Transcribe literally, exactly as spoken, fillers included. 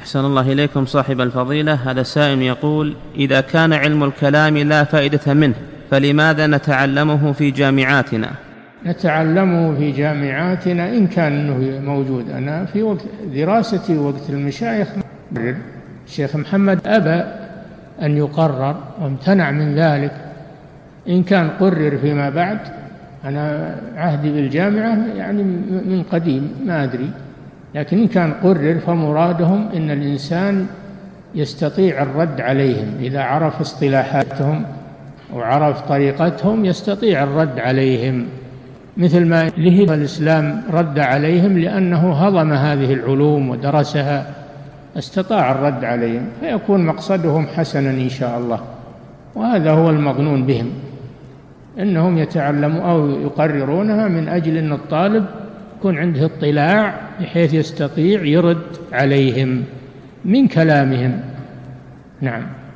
أحسن الله إليكم صاحب الفضيلة. هذا سائل يقول: إذا كان علم الكلام لا فائدة منه فلماذا نتعلمه في جامعاتنا؟ نتعلمه في جامعاتنا إن كان أنه موجود. أنا في وقت دراستي وقت المشايخ الشيخ محمد أبى أن يقرر وامتنع من ذلك. إن كان قرر فيما بعد، أنا عهدي بالجامعة يعني من قديم ما أدري، لكن إن كان قرر فمرادهم إن الإنسان يستطيع الرد عليهم إذا عرف اصطلاحاتهم وعرف طريقتهم، يستطيع الرد عليهم مثل ما له الإسلام رد عليهم لأنه هضم هذه العلوم ودرسها، استطاع الرد عليهم، فيكون مقصدهم حسنا إن شاء الله. وهذا هو المظنون بهم، إنهم يتعلموا أو يقررونها من أجل أن الطالب يكون عنده اطلاع بحيث يستطيع يرد عليهم من كلامهم. نعم.